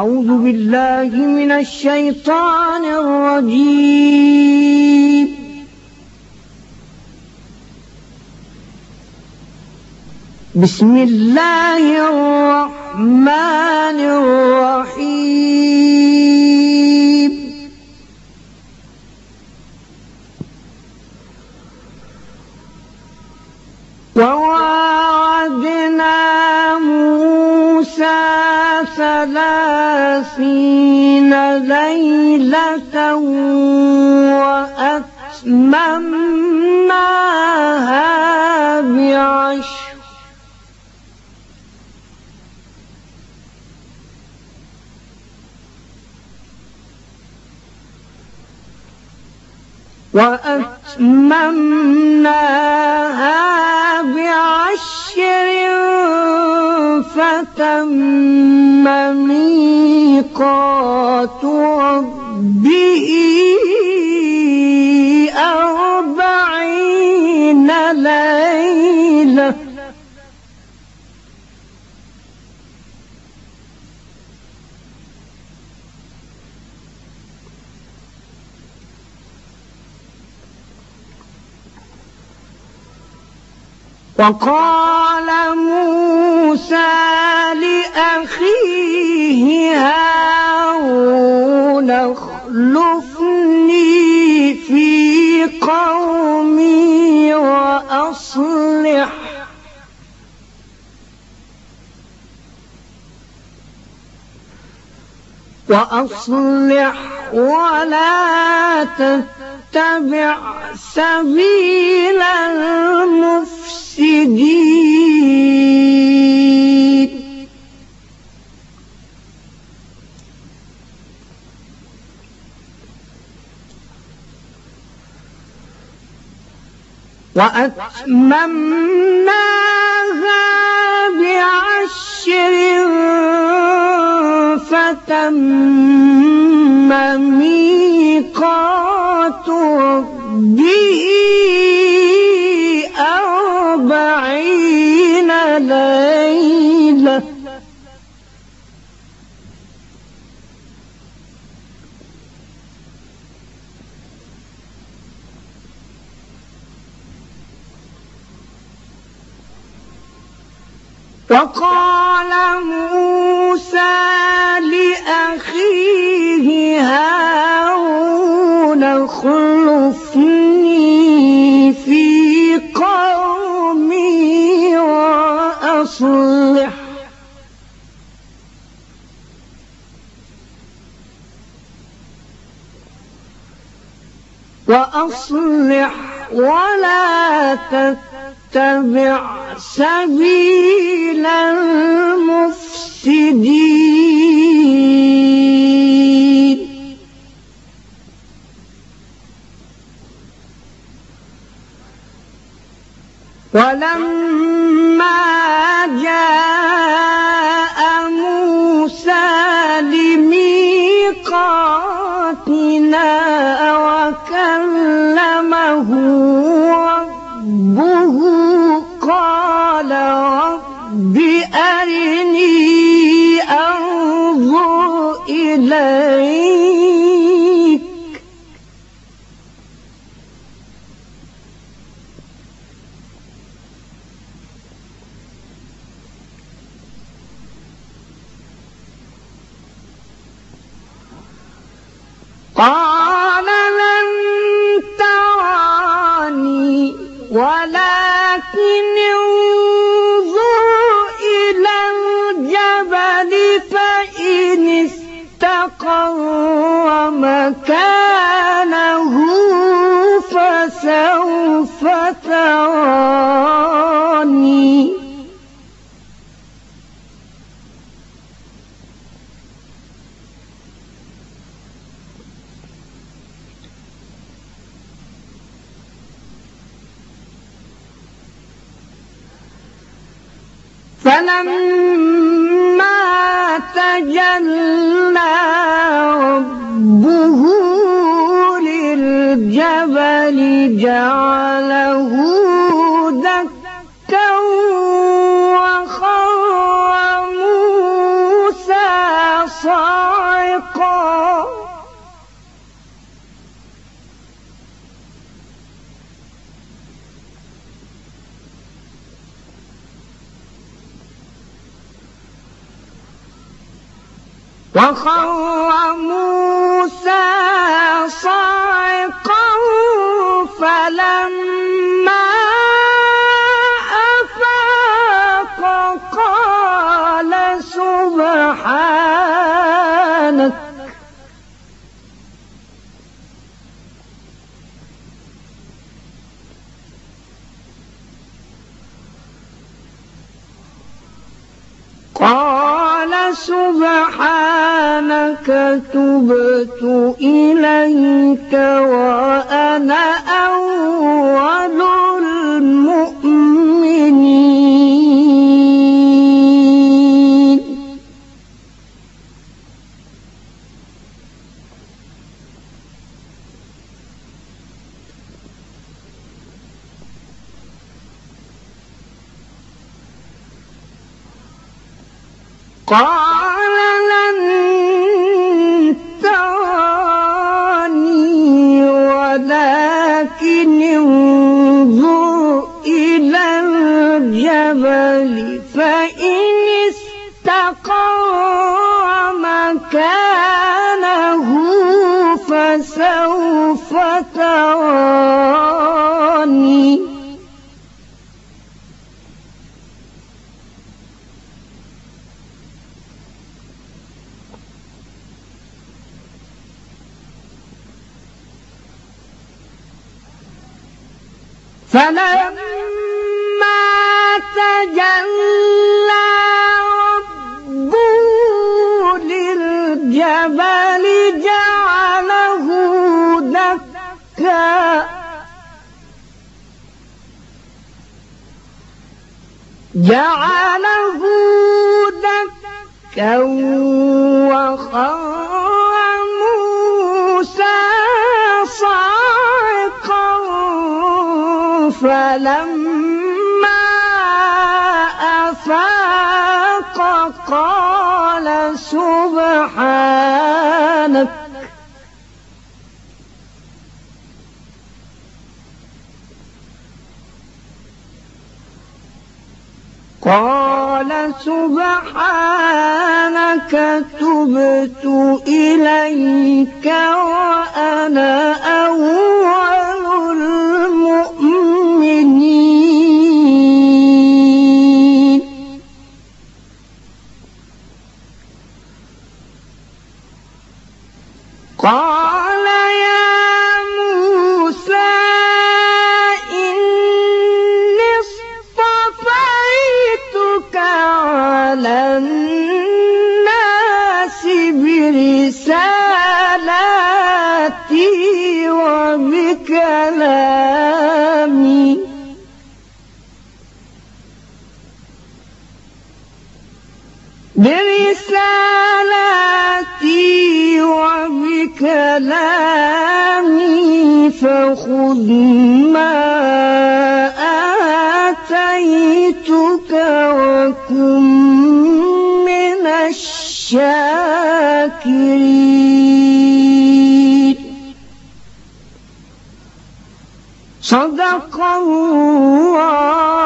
أعوذ بالله من الشيطان الرجيم. بسم الله الرحمن الرحيم. وواعدنا موسى 30 ليلة وأتممناها بعشر فتم ميقات ربه 40 ليلة وقال موسى لأخيه هارون اخلفني في قومي وأصلح ولا تتبع سبيل المفسدين. وأتممناها ب10 فتم ميقات ربه 40 ليلة وقال موسى لأخيه هارون اخلفني في قومي وأصلح ولا تتبع سبيل المفسدين. ولما جاء موسى لميقاتنا وكلمه ربه قال رب أرني أنظر إليك قال لن تراني ولكن انظر إلى الجبل فإن استقر مكانه فسوف تراني فلما تجلى ربه للجبل جعله دكا وخر موسى صاعقا وخر موسى صاعقا فلما أفاق قال سبحانك تبت إليك وأنا أول المؤمنين قال لن تراني ولكن انظر إلى الجبل فإن استقر مكانه فسوف تراني فلما تجلى ربه للجبل جعله دكا وخر موسى صاعقا فلما أفاق قال سبحانك تبت إليك وأنا أول المؤمنين قال يا موسى إني اصطفيتك على الناس برسالاتي وبكلامي فخذ ما آتيتك وكن من الشاكرين صدق الله